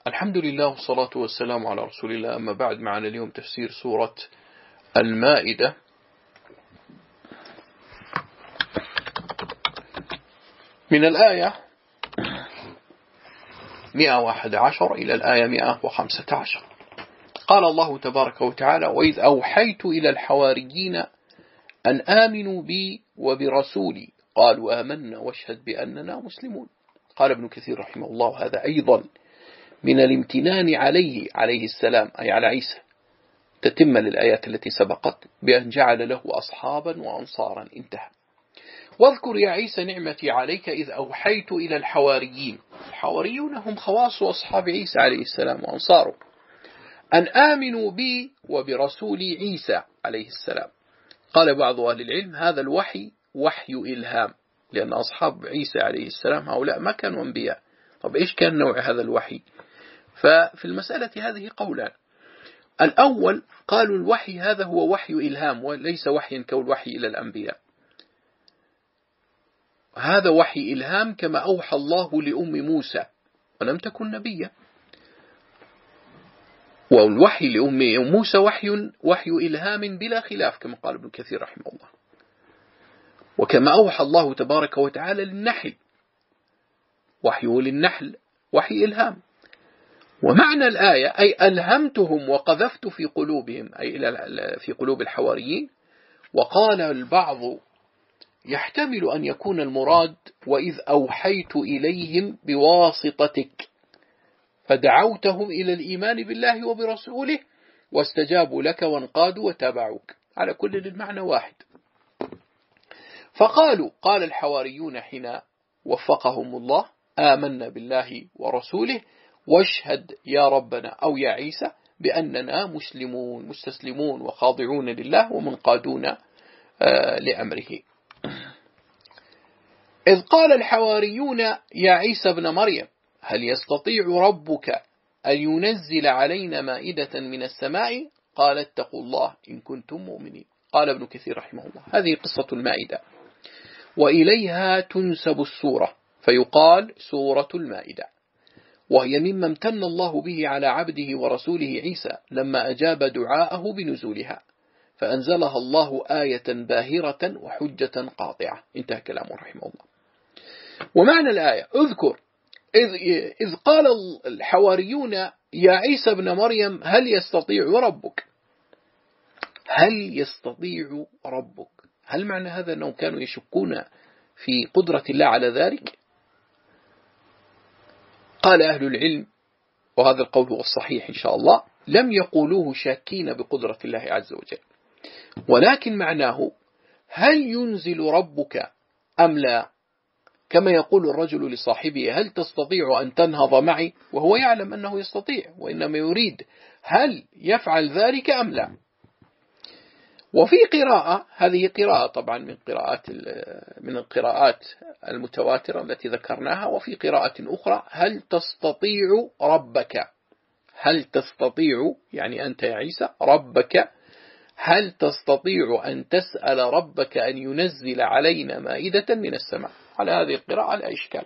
الحمد لله والصلاة والسلام على رسول الله. أما بعد، معنا اليوم تفسير سورة المائدة. من الآية 111 إلى الآية 115. قال الله تبارك وتعالى: وإذ أوحيت إلى الحواريين أن آمنوا بي وبرسولي قالوا آمنا واشهد بأننا مسلمون. قال ابن كثير رحمه الله: هذا أيضا من الامتنان عليه السلام، أي على عيسى، تتم للآيات التي سبقت، بأن جعل له أصحابا وأنصارا. انتهى. واذكر يا عيسى نعمتي عليك إذ أوحيت إلى الحواريين. الحواريون هم خواص أصحاب عيسى عليه السلام وأنصاره، أن آمنوا بي وبرسولي عيسى عليه السلام. قال بعض أهل العلم: هذا الوحي وحي إلهام، لأن أصحاب عيسى عليه السلام هؤلاء ما كانوا أنبياء. طب إيش كان نوع هذا الوحي؟ ففي المسألة هذه قولان. الأول قالوا الوحي هذا هو وحي إلهام وليس وحيا كالوحي إلى الأنبياء، هذا وحي إلهام كما أوحى الله لأم موسى ولم تكن نبيا، والوحي لأم موسى وحي إلهام بلا خلاف كما قال ابن كثير رحمه الله، وكما أوحى الله تبارك وتعالى للنحل، وحيه للنحل وحي إلهام. ومعنى الآية أي ألهمتهم وقذفت في قلوبهم، أي في قلوب الحواريين. وقال البعض يحتمل أن يكون المراد وإذ أوحيت إليهم بواسطتك فدعوتهم إلى الإيمان بالله وبرسوله واستجابوا لك وانقادوا وتابعوك. على كل المعنى واحد. فقالوا، قال الحواريون حين وفقهم الله: آمنا بالله ورسوله واشهد يا ربنا أو يا عيسى بأننا مسلمون مستسلمون وخاضعون لله ومنقادون لأمره. إذ قال الحواريون يا عيسى ابن مريم هل يستطيع ربك أن ينزل علينا مائدة من السماء؟ قال اتقوا الله إن كنتم مؤمنين. قال ابن كثير رحمه الله: هذه قصة المائدة، وإليها تنسب السورة، فيقال سورة المائدة، وهي مما امتن الله به على عبده ورسوله عيسى لما أجاب دعاءه بنزولها، فأنزلها الله آية باهرة وحجة قاطعة. انتهى كلامه رحمه الله. ومعنى الآية: اذكر إذ قال الحواريون يا عيسى ابن مريم هل يستطيع ربك. هل يستطيع ربك، هل معنى هذا أنهم كانوا يشكون في قدرة الله على ذلك؟ قال أهل العلم، وهذا القول هو الصحيح إن شاء الله، لم يقولوه شاكين بقدرة الله عز وجل، ولكن معناه هل ينزل ربك أم لا، كما يقول الرجل لصاحبه هل تستطيع أن تنهض معي، وهو يعلم أنه يستطيع، وإنما يريد هل يفعل ذلك أم لا. وفي قراءة، هذه قراءة طبعا من القراءات المتواترة التي ذكرناها، وفي قراءة أخرى هل تستطيع ربك، هل تستطيع يعني أنت يا عيسى ربك، هل تستطيع أن تسأل ربك أن ينزل علينا مائدة من السماء. على هذه القراءة لا إشكال.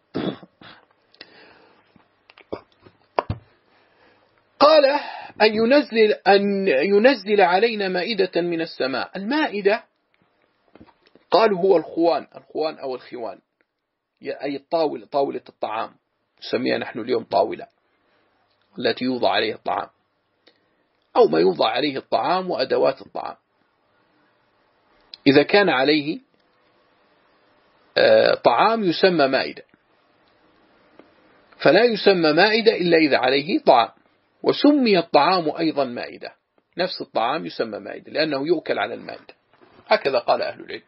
قال أن ينزل علينا مائدة من السماء. المائدة قالوا هو الخوان أو الخوان، أي طاولة الطعام، نسميها نحن اليوم طاولة التي يوضع عليها الطعام، أو ما يوضع عليه الطعام وأدوات الطعام. إذا كان عليه طعام يسمى مائدة، فلا يسمى مائدة إلا إذا عليه طعام، وسمي الطعام أيضا مائدة، نفس الطعام يسمى مائدة لأنه يؤكل على المائدة. هكذا قال أهل العلم.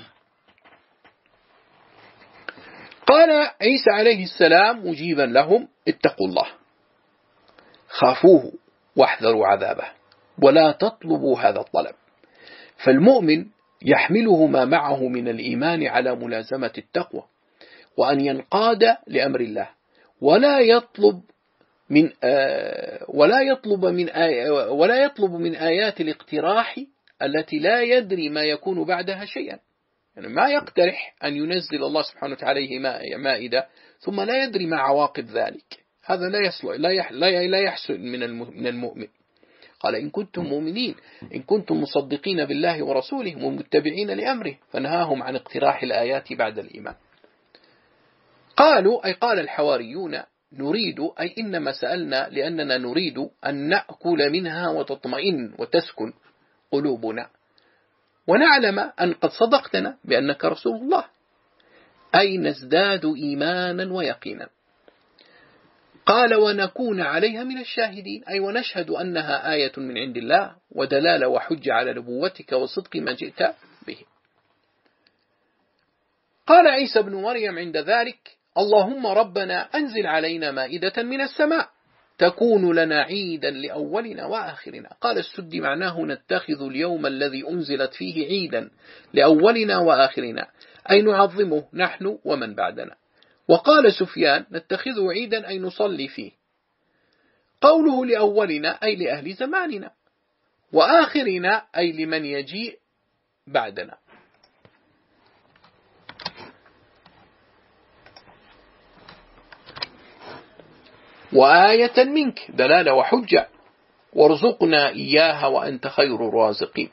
قال عيسى عليه السلام مجيبا لهم: اتقوا الله، خافوه واحذروا عذابه، ولا تطلبوا هذا الطلب. فالمؤمن يحمله ما معه من الإيمان على ملازمة التقوى، وأن ينقاد لأمر الله، ولا يطلب من آيات الاقتراح التي لا يدري ما يكون بعدها شيئا. يعني ما يقترح أن ينزل الله سبحانه وتعالى مائدة ثم لا يدري ما عواقب ذلك، هذا لا يحسن من المؤمن. قال إن كنتم مؤمنين، إن كنتم مصدقين بالله ورسوله ومتبعين لأمره، فنهاهم عن اقتراح الآيات بعد الإيمان. قالوا أي قال الحواريون نريد أي إنما سألنا لأننا نريد أن نأكل منها وتطمئن وتسكن قلوبنا ونعلم أن قد صدقتنا بأنك رسول الله، أي نزداد إيمانا ويقينا. قال ونكون عليها من الشاهدين أي ونشهد أنها آية من عند الله ودلالة وحجة على نبوتك وصدق ما جئت به. قال عيسى بن مريم عند ذلك اللهم ربنا أنزل علينا مائدة من السماء تكون لنا عيدا لأولنا وآخرنا. قال السدي معناه نتخذ اليوم الذي أنزلت فيه عيدا لأولنا وآخرنا أي نعظمه نحن ومن بعدنا. وقال سفيان نتخذه عيدا أي نصلي فيه. قوله لأولنا أي لأهل زماننا، وآخرنا أي لمن يجيء بعدنا. وآية منك دلالة وحجة وارزقنا إياها وأنت خير الرازقين.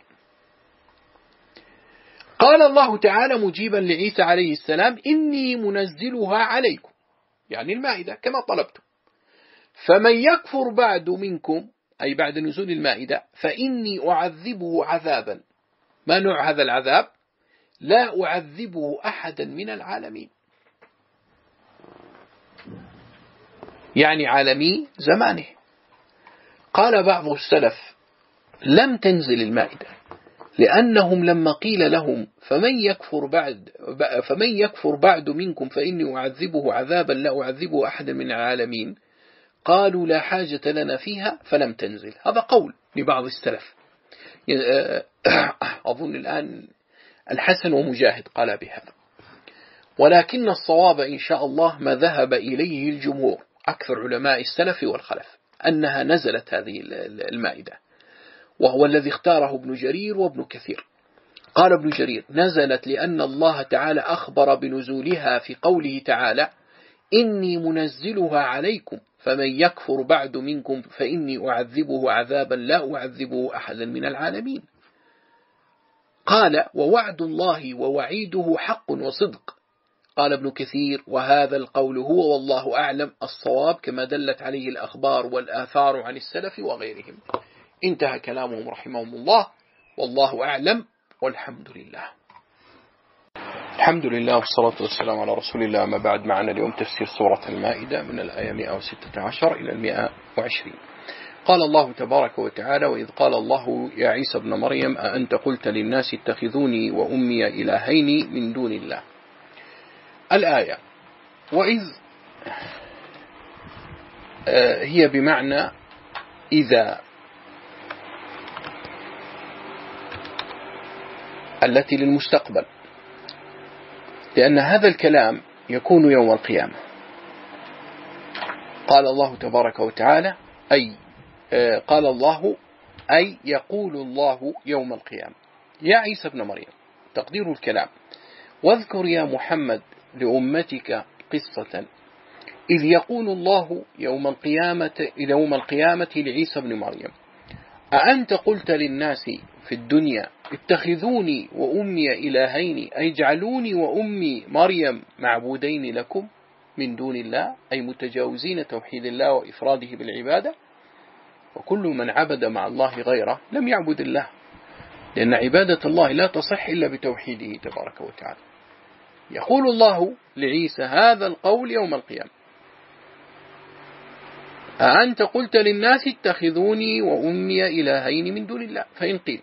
قال الله تعالى مجيبا لعيسى عليه السلام إني منزلها عليكم، يعني المائدة كما طلبتم، فمن يكفر بعد منكم أي بعد نزول المائدة فإني أعذبه عذابا. ما نوع هذا العذاب؟ لا أعذبه أحدا من العالمين، يعني عالمي زمانه. قال بعض السلف لم تنزل المائدة لأنهم لما قيل لهم فمن يكفر بعد منكم فإني أعذبه عذابا لا أعذبه أحدا من العالمين، قالوا لا حاجة لنا فيها فلم تنزل. هذا قول لبعض السلف، أظن الآن الحسن ومجاهد قال بهذا، ولكن الصواب إن شاء الله ما ذهب إليه الجمهور أكثر علماء السلف والخلف أنها نزلت هذه المائدة، وهو الذي اختاره ابن جرير وابن كثير. قال ابن جرير نزلت لأن الله تعالى أخبر بنزولها في قوله تعالى إني منزلها عليكم فمن يكفر بعد منكم فإني أعذبه عذابا لا أعذبه أحدا من العالمين. قال ووعد الله ووعيده حق وصدق. قال ابن كثير وهذا القول هو والله أعلم الصواب كما دلت عليه الأخبار والآثار عن السلف وغيرهم. انتهى كلامهم رحمهم الله، والله أعلم والحمد لله. الحمد لله والصلاة والسلام على رسول الله. ما بعد، معنا اليوم تفسير سورة المائدة من الآية 116 إلى 120. قال الله تبارك وتعالى وإذ قال الله يا عيسى ابن مريم أأنت قلت للناس اتخذوني وأمي إلهين من دون الله. الآية وإذ هي بمعنى إذا التي للمستقبل، لأن هذا الكلام يكون يوم القيامة. قال الله تبارك وتعالى قال الله أي يقول الله يوم القيامة يا عيسى ابن مريم، تقدير الكلام واذكر يا محمد لأمتك قصة إذ يقول الله يوم القيامة لعيسى ابن مريم أأنت قلت للناس في الدنيا اتخذوني وأمي إلهين أي اجعلوني وأمي مريم معبودين لكم من دون الله، أي متجاوزين توحيد الله وإفراده بالعبادة. وكل من عبد مع الله غيره لم يعبد الله، لأن عبادة الله لا تصح إلا بتوحيده تبارك وتعالى. يقول الله لعيسى هذا القول يوم القيامة أأنت قلت للناس اتخذوني وأمي إلهين من دون الله. فإن قيل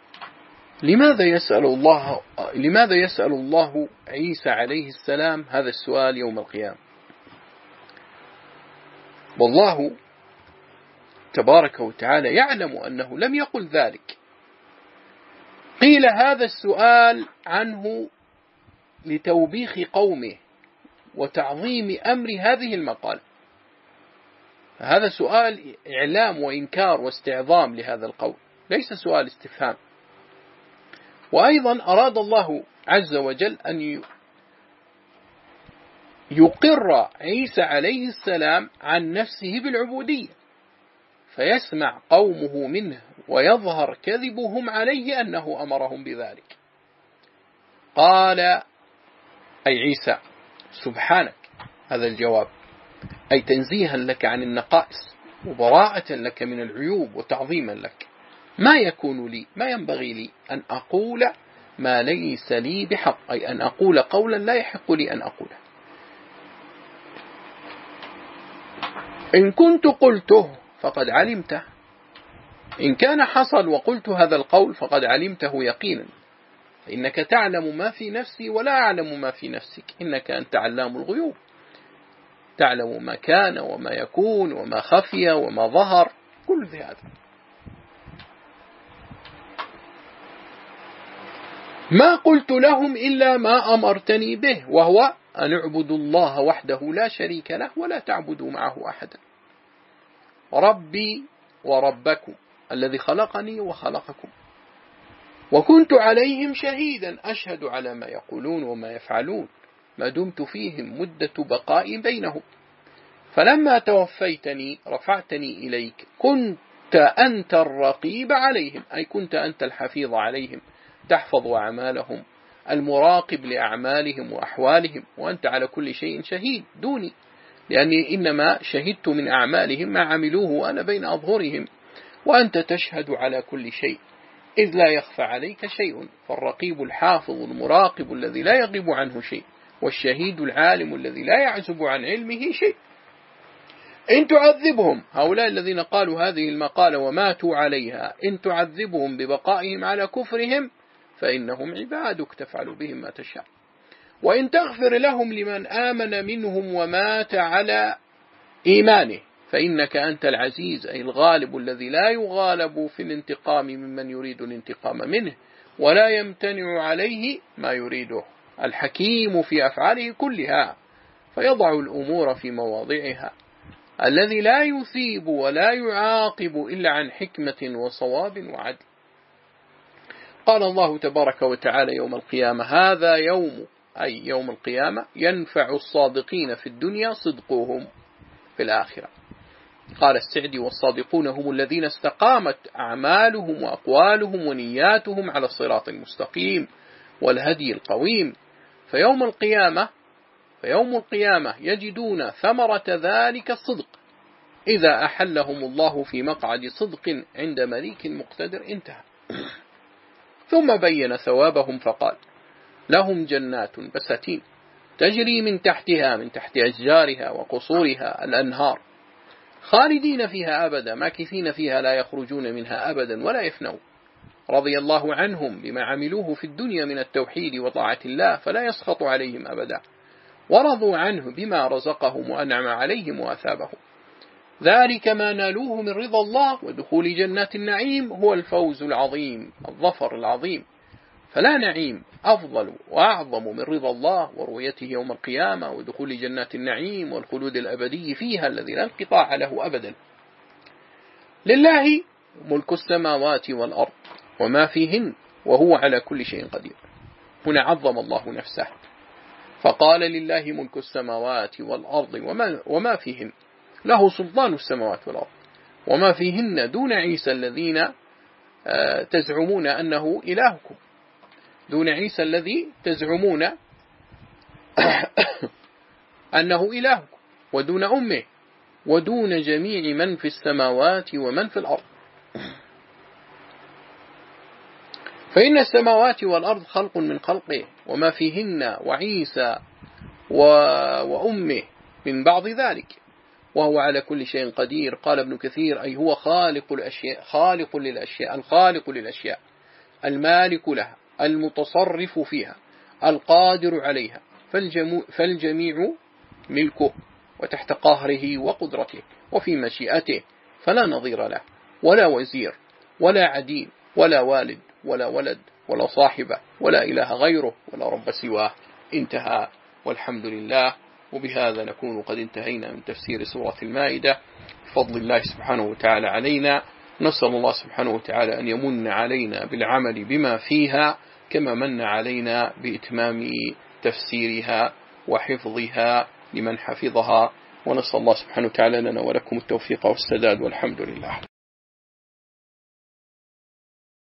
لماذا يسأل الله عيسى عليه السلام هذا السؤال يوم القيامة؟ والله تبارك وتعالى يعلم أنه لم يقل ذلك. قيل هذا السؤال عنه لتوبيخ قومه وتعظيم أمر هذه المقالة، هذا سؤال إعلام وإنكار واستعظام لهذا القول، ليس سؤال استفهام. وأيضا أراد الله عز وجل يقر عيسى عليه السلام عن نفسه بالعبودية، فيسمع قومه منه ويظهر كذبهم عليه أنه أمرهم بذلك. قال أي عيسى سبحانك، هذا الجواب، أي تنزيها لك عن النقائص وبراءة لك من العيوب وتعظيما لك. ما يكون لي، ما ينبغي لي أن أقول ما ليس لي بحق، أي أن أقول قولا لا يحق لي أن أقوله. إن كنت قلته فقد علمته، إن كان حصل وقلت هذا القول فقد علمته يقينا، فإنك تعلم ما في نفسي ولا أعلم ما في نفسك، إنك أنت علام الغيوب، تعلم ما كان وما يكون وما خفي وما ظهر، كل هذا. ما قلت لهم إلا ما أمرتني به، وهو أن اعبدوا الله وحده لا شريك له ولا تعبدوا معه أحدا، ربي وربكم الذي خلقني وخلقكم، وكنت عليهم شهيدا أشهد على ما يقولون وما يفعلون ما دمت فيهم مدة بقاء بينهم، فلما توفيتني رفعتني إليك كنت أنت الرقيب عليهم، أي كنت أنت الحفيظ عليهم، تحفظ أعمالهم، المراقب لأعمالهم وأحوالهم، وأنت على كل شيء شهيد دوني، لأني إنما شهدت من أعمالهم ما عملوه وأنا بين أظهرهم، وأنت تشهد على كل شيء إذ لا يخفى عليك شيء، فالرقيب الحافظ المراقب الذي لا يغيب عنه شيء، والشهيد العالم الذي لا يعزب عن علمه شيء. إن تعذبهم، هؤلاء الذين قالوا هذه المقالة وماتوا عليها، إن تعذبهم ببقائهم على كفرهم فإنهم عبادك تفعل بهم ما تشاء، وإن تغفر لهم لمن آمن منهم ومات على إيمانه فإنك أنت العزيز، أي الغالب الذي لا يغالب في الانتقام ممن يريد الانتقام منه، ولا يمتنع عليه ما يريده، الحكيم في أفعاله كلها، فيضع الأمور في مواضعها، الذي لا يثيب ولا يعاقب إلا عن حكمة وصواب وعدل. قال الله تبارك وتعالى يوم القيامة هذا يوم، أي يوم القيامة، ينفع الصادقين في الدنيا صدقهم في الآخرة. قال السعدي والصادقون هم الذين استقامت أعمالهم وأقوالهم ونياتهم على الصراط المستقيم والهدي القويم، فيوم القيامة يجدون ثمرة ذلك الصدق إذا أحلهم الله في مقعد صدق عند مليك مقتدر. انتهى. ثم بين ثوابهم فقال لهم جنات بساتين تجري من تحت أشجارها وقصورها الأنهار خالدين فيها أبدا ماكثين فيها لا يخرجون منها أبدا ولا يفنون، رضي الله عنهم بما عملوه في الدنيا من التوحيد وطاعة الله فلا يسخط عليهم أبدا، ورضوا عنه بما رزقهم وأنعم عليهم وأثابهم، ذلك ما نالوه من رضا الله ودخول جنات النعيم هو الفوز العظيم الظفر العظيم، فلا نعيم أفضل وأعظم من رضا الله ورؤيته يوم القيامة ودخول جنات النعيم والخلود الأبدي فيها الذي لا انقطاع له أبدا. لله ملك السماوات والأرض وما فيهن وهو على كل شيء قدير. هنا عظم الله نفسه فقال لله ملك السماوات والأرض وما فيهن، له سلطان السماوات والأرض وما فيهن دون عيسى الذين تزعمون أنه إلهكم، دون عيسى الذي تزعمون أنه إلهكم، ودون أمه، ودون جميع من في السماوات ومن في الأرض، فإن السماوات والأرض خلق من خلقه وما فيهن وعيسى وأمه من بعض ذلك، وهو على كل شيء قدير. قال ابن كثير أي هو خالق الأشياء، خالق للأشياء، الخالق للأشياء، المالك لها، المتصرف فيها، القادر عليها، فالجميع ملكه وتحت قهره وقدرته وفي مشيئته، فلا نظير له ولا وزير ولا عديم ولا والد ولا ولد ولا صاحبة ولا إله غيره ولا رب سواه. انتهى، والحمد لله. وبهذا نكون قد انتهينا من تفسير سورة المائدة بفضل الله سبحانه وتعالى علينا. نسأل الله سبحانه وتعالى أن يمن علينا بالعمل بما فيها كما من علينا بإتمام تفسيرها وحفظها لمن حفظها، ونسأل الله سبحانه وتعالى لنا ولكم التوفيق والسداد، والحمد لله.